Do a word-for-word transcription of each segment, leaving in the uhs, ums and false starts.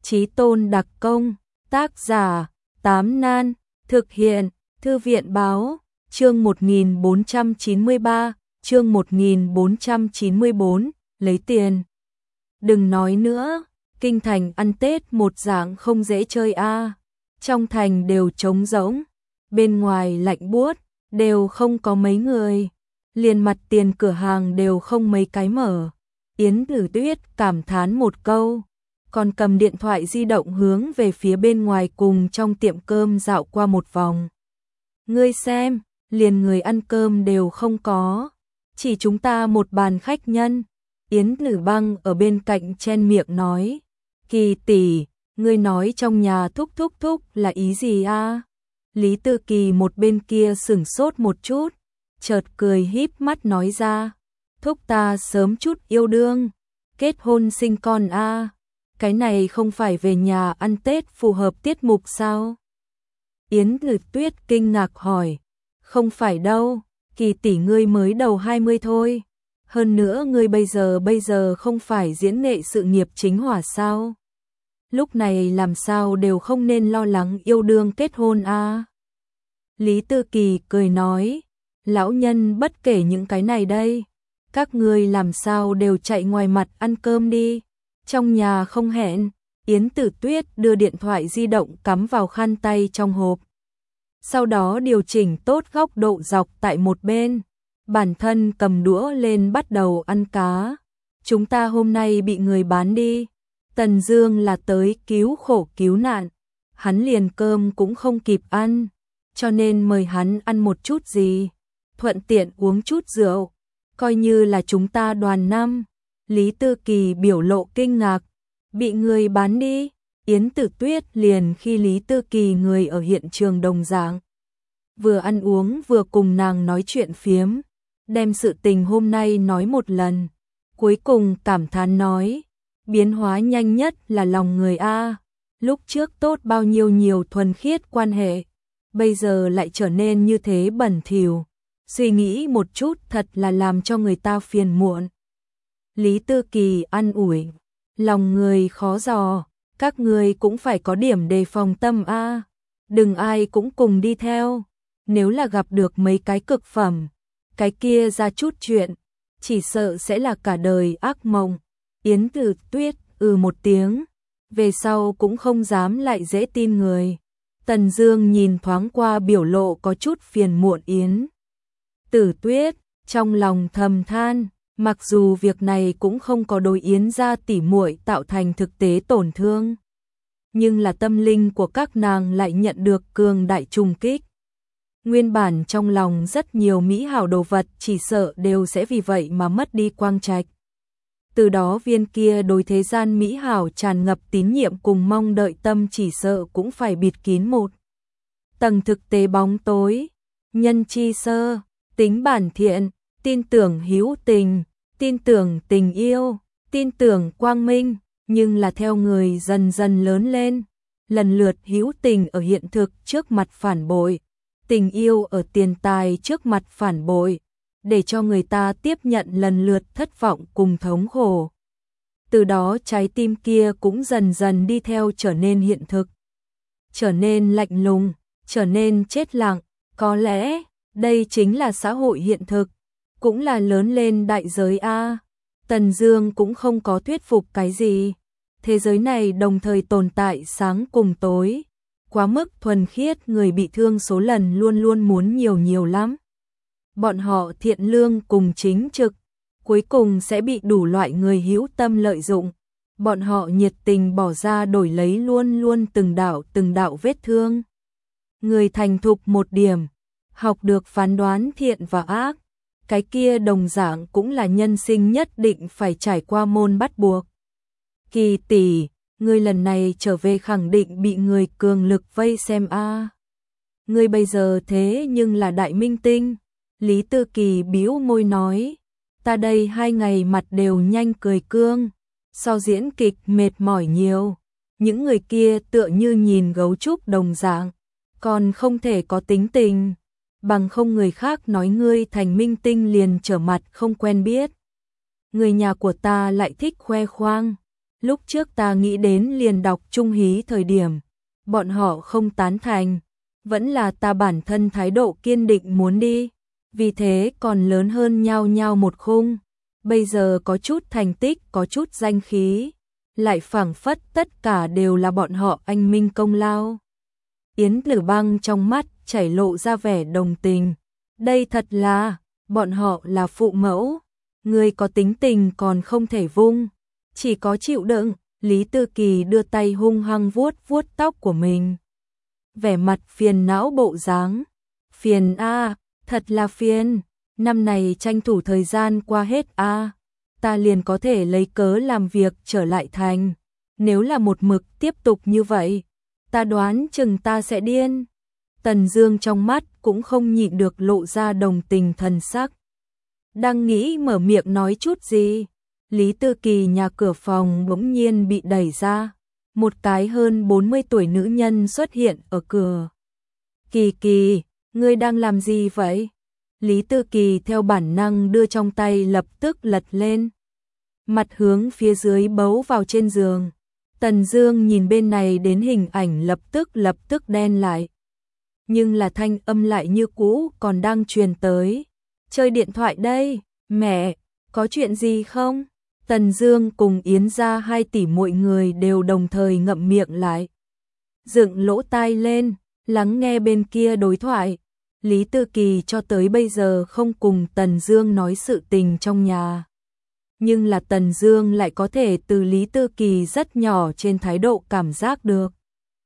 Chí tôn đặc công, tác giả, Tám Nan, thực hiện, Thư viện báo, chương một nghìn bốn trăm chín mươi ba, chương một nghìn bốn trăm chín mươi bốn, lấy tiền. Đừng nói nữa, kinh thành ăn Tết một dạng không dễ chơi a. Trong thành đều trống rỗng, bên ngoài lạnh buốt, đều không có mấy người, liền mặt tiền cửa hàng đều không mấy cái mở. Yến Tử Tuyết cảm thán một câu, còn cầm điện thoại di động hướng về phía bên ngoài cùng trong tiệm cơm dạo qua một vòng. Ngươi xem, liền người ăn cơm đều không có, chỉ chúng ta một bàn khách nhân. Yến Tử Băng ở bên cạnh chen miệng nói, Kỳ tỷ, ngươi nói trong nhà thúc thúc thúc là ý gì a? Lý Tư Kỳ một bên kia sửng sốt một chút, chợt cười híp mắt nói ra, thúc ta sớm chút yêu đương, kết hôn sinh con a. Cái này không phải về nhà ăn Tết phù hợp tiết mục sao? Yến Tử Tuyết kinh ngạc hỏi, không phải đâu, Kỳ tỷ ngươi mới đầu hai mươi thôi. Hơn nữa ngươi bây giờ bây giờ không phải diễn nghệ sự nghiệp chính hỏa sao? Lúc này làm sao đều không nên lo lắng yêu đương kết hôn a. Lý Tư Kỳ cười nói, lão nhân bất kể những cái này đây, các ngươi làm sao đều chạy ngoài mặt ăn cơm đi, trong nhà không hẹn. Yến Tử Tuyết đưa điện thoại di động cắm vào khăn tay trong hộp, sau đó điều chỉnh tốt góc độ dọc tại một bên, bản thân cầm đũa lên bắt đầu ăn cá. Chúng ta hôm nay bị người bán đi, Tần Dương là tới cứu khổ cứu nạn, hắn liền cơm cũng không kịp ăn, cho nên mời hắn ăn một chút gì, thuận tiện uống chút rượu, coi như là chúng ta đoàn năm. Lý Tư Kỳ biểu lộ kinh ngạc, bị người bán đi. Yến Tử Tuyết liền khi Lý Tư Kỳ người ở hiện trường đồng dạng, vừa ăn uống vừa cùng nàng nói chuyện phiếm, đem sự tình hôm nay nói một lần, cuối cùng cảm thán nói, biến hóa nhanh nhất là lòng người a, lúc trước tốt bao nhiêu nhiều thuần khiết quan hệ, bây giờ lại trở nên như thế bẩn thỉu, suy nghĩ một chút thật là làm cho người ta phiền muộn. Lý Tư Kỳ an ủi, lòng người khó dò, các người cũng phải có điểm đề phòng tâm a, đừng ai cũng cùng đi theo, nếu là gặp được mấy cái cực phẩm, cái kia ra chút chuyện, chỉ sợ sẽ là cả đời ác mộng. Yến Tử Tuyết ừ một tiếng, về sau cũng không dám lại dễ tin người. Tần Dương nhìn thoáng qua biểu lộ có chút phiền muộn Yến Tử Tuyết, trong lòng thầm than, mặc dù việc này cũng không có đối Yến gia tỷ muội tạo thành thực tế tổn thương, nhưng là tâm linh của các nàng lại nhận được cường đại trùng kích. Nguyên bản trong lòng rất nhiều mỹ hảo đồ vật chỉ sợ đều sẽ vì vậy mà mất đi quang trạch. Từ đó viên kia đối thế gian mỹ hảo tràn ngập tín nhiệm cùng mong đợi tâm chỉ sợ cũng phải bịt kín một tầng thực tế bóng tối. Nhân chi sơ, tính bản thiện, tin tưởng hữu tình, tin tưởng tình yêu, tin tưởng quang minh, nhưng là theo người dần dần lớn lên, lần lượt hữu tình ở hiện thực trước mặt phản bội, tình yêu ở tiền tài trước mặt phản bội, để cho người ta tiếp nhận lần lượt thất vọng cùng thống khổ. Từ đó trái tim kia cũng dần dần đi theo trở nên hiện thực, trở nên lạnh lùng, trở nên chết lặng. Có lẽ đây chính là xã hội hiện thực, cũng là lớn lên đại giới a. Tần Dương cũng không có thuyết phục cái gì. Thế giới này đồng thời tồn tại sáng cùng tối, quá mức thuần khiết người bị thương số lần luôn luôn muốn nhiều nhiều lắm. Bọn họ thiện lương cùng chính trực, cuối cùng sẽ bị đủ loại người hữu tâm lợi dụng. Bọn họ nhiệt tình bỏ ra đổi lấy luôn luôn từng đạo từng đạo vết thương. Người thành thục một điểm, học được phán đoán thiện và ác, cái kia đồng dạng cũng là nhân sinh nhất định phải trải qua môn bắt buộc. Kỳ tỷ, ngươi lần này trở về khẳng định bị người cường lực vây xem a. Ngươi bây giờ thế nhưng là đại minh tinh. Lý Tư Kỳ bĩu môi nói, ta đây hai ngày mặt đều nhanh cười cương, so diễn kịch mệt mỏi nhiều. Những người kia tựa như nhìn gấu trúc đồng dạng, còn không thể có tính tình, bằng không người khác nói ngươi thành minh tinh liền trở mặt không quen biết. Người nhà của ta lại thích khoe khoang, Lúc trước ta nghĩ đến liền đọc trung hí thời điểm, bọn họ không tán thành, vẫn là ta bản thân thái độ kiên định muốn đi, vì thế còn lớn hơn nhau nhau một khung. Bây giờ có chút thành tích, có chút danh khí, lại phảng phất tất cả đều là bọn họ anh minh công lao. Yến Tử Băng trong mắt chảy lộ ra vẻ đồng tình. Đây thật là, bọn họ là phụ mẫu, người có tính tình còn không thể vung, chỉ có chịu đựng. Lý Tư Kỳ đưa tay hung hăng vuốt vuốt tóc của mình. Vẻ mặt phiền não bộ dáng. Phiền a, thật là phiền, năm này tranh thủ thời gian qua hết a, ta liền có thể lấy cớ làm việc trở lại thành. Nếu là một mực tiếp tục như vậy, ta đoán chừng ta sẽ điên. Tần Dương trong mắt cũng không nhịn được lộ ra đồng tình thần sắc. Đang nghĩ mở miệng nói chút gì, Lý Tư Kỳ nhà cửa phòng bỗng nhiên bị đẩy ra. Một cái hơn bốn mươi tuổi nữ nhân xuất hiện ở cửa. Kỳ Kỳ, ngươi đang làm gì vậy? Lý Tư Kỳ theo bản năng đưa trong tay lập tức lật lên. Mặt hướng phía dưới bấu vào trên giường. Tần Dương nhìn bên này đến hình ảnh lập tức lập tức đen lại. Nhưng là thanh âm lại như cũ còn đang truyền tới. Chơi điện thoại đây, mẹ, có chuyện gì không? Tần Dương cùng Yến gia hai tỷ muội người đều đồng thời ngậm miệng lại. Dựng lỗ tai lên, lắng nghe bên kia đối thoại. Lý Tư Kỳ cho tới bây giờ không cùng Tần Dương nói sự tình trong nhà. Nhưng là Tần Dương lại có thể từ Lý Tư Kỳ rất nhỏ trên thái độ cảm giác được.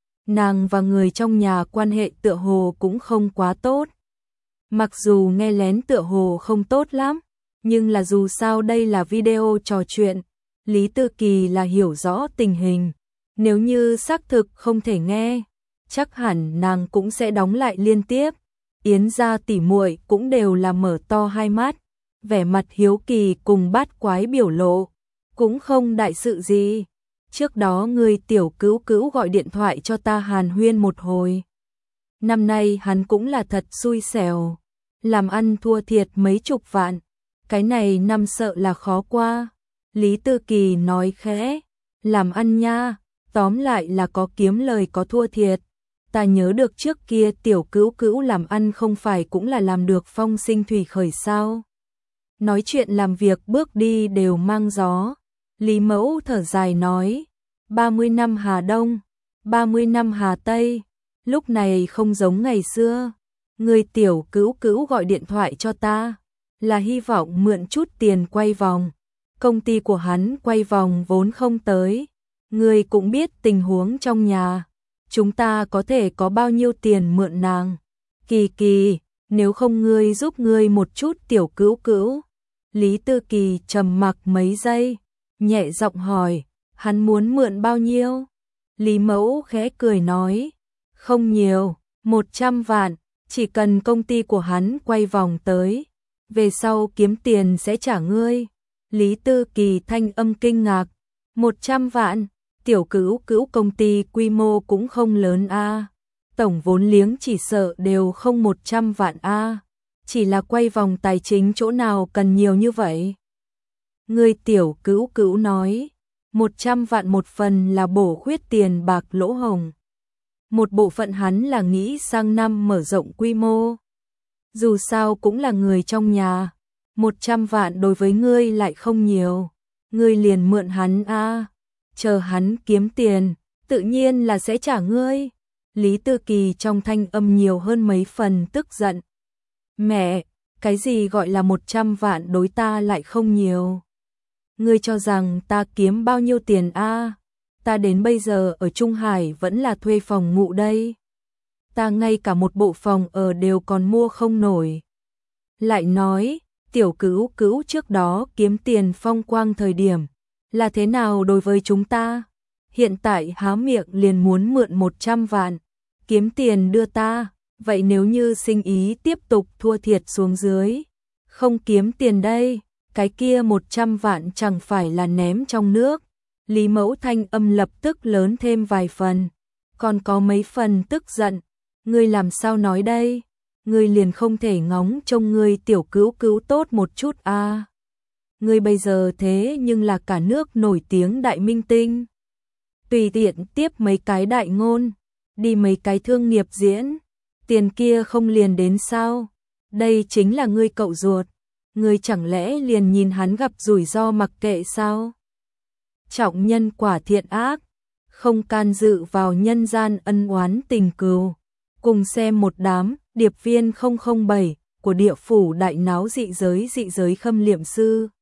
Nàng và người trong nhà quan hệ tựa hồ cũng không quá tốt. Mặc dù nghe lén tựa hồ không tốt lắm, nhưng là dù sao đây là video trò chuyện, Lý Tư Kỳ là hiểu rõ tình hình. Nếu như xác thực không thể nghe, chắc hẳn nàng cũng sẽ đóng lại liên tiếp. Yến gia tỷ muội cũng đều là mở to hai mắt, vẻ mặt hiếu kỳ cùng bát quái biểu lộ, cũng không đại sự gì. Trước đó người tiểu Cữu Cữu gọi điện thoại cho ta hàn huyên một hồi. Năm nay hắn cũng là thật xui xẻo, làm ăn thua thiệt mấy chục vạn, cái này năm sợ là khó qua. Lý Tư Kỳ nói khẽ, làm ăn nha, tóm lại là có kiếm lời có thua thiệt. Ta nhớ được trước kia tiểu Cữu Cữu làm ăn không phải cũng là làm được phong sinh thủy khởi sao. Nói chuyện làm việc bước đi đều mang gió. Lý Mẫu thở dài nói, ba mươi năm Hà Đông, ba mươi năm Hà Tây, lúc này không giống ngày xưa. Người tiểu Cữu Cữu gọi điện thoại cho ta, là hy vọng mượn chút tiền quay vòng. Công ty của hắn quay vòng vốn không tới. Người cũng biết tình huống trong nhà, chúng ta có thể có bao nhiêu tiền mượn nàng. Kỳ Kỳ, nếu không ngươi giúp ngươi một chút tiểu Cữu Cữu. Lý Tư Kỳ trầm mặc mấy giây, nhẹ giọng hỏi, hắn muốn mượn bao nhiêu? Lý Mẫu khẽ cười nói, không nhiều, một trăm vạn, chỉ cần công ty của hắn quay vòng tới, về sau kiếm tiền sẽ trả ngươi. Lý Tư Kỳ thanh âm kinh ngạc, một trăm vạn, tiểu Cữu Cữu công ty quy mô cũng không lớn a, tổng vốn liếng chỉ sợ đều không một trăm vạn a, chỉ là quay vòng tài chính chỗ nào cần nhiều như vậy? Người tiểu Cữu Cữu nói, một trăm vạn một phần là bổ khuyết tiền bạc lỗ hổng. Một bộ phận hắn là nghĩ sang năm mở rộng quy mô. Dù sao cũng là người trong nhà, một trăm vạn đối với ngươi lại không nhiều. Ngươi liền mượn hắn a, chờ hắn kiếm tiền, tự nhiên là sẽ trả ngươi. Lý Tư Kỳ trong thanh âm nhiều hơn mấy phần tức giận. Mẹ, cái gì gọi là một trăm vạn đối ta lại không nhiều? Ngươi cho rằng ta kiếm bao nhiêu tiền a? Ta đến bây giờ ở Trung Hải vẫn là thuê phòng ngủ đây. Ta ngay cả một bộ phòng ở đều còn mua không nổi. Lại nói, tiểu Cữu Cữu trước đó kiếm tiền phong quang thời điểm, là thế nào đối với chúng ta? Hiện tại há miệng liền muốn mượn một trăm vạn, kiếm tiền đưa ta. Vậy nếu như sinh ý tiếp tục thua thiệt xuống dưới, không kiếm tiền đây, cái kia một trăm vạn chẳng phải là ném trong nước. Lý Mẫu thanh âm lập tức lớn thêm vài phần, còn có mấy phần tức giận. Ngươi làm sao nói đây? Ngươi liền không thể ngóng trông ngươi tiểu Cữu Cữu tốt một chút a? ngươi bây giờ thế nhưng là cả nước nổi tiếng đại minh tinh. Tùy tiện tiếp mấy cái đại ngôn, đi mấy cái thương nghiệp diễn, tiền kia không liền đến sao? Đây chính là ngươi cậu ruột, ngươi chẳng lẽ liền nhìn hắn gặp rủi ro mặc kệ sao? Trọng nhân quả thiện ác, không can dự vào nhân gian ân oán tình cừu. Cùng xem một đám điệp viên không không bảy của địa phủ đại náo dị giới dị giới khâm liệm sư.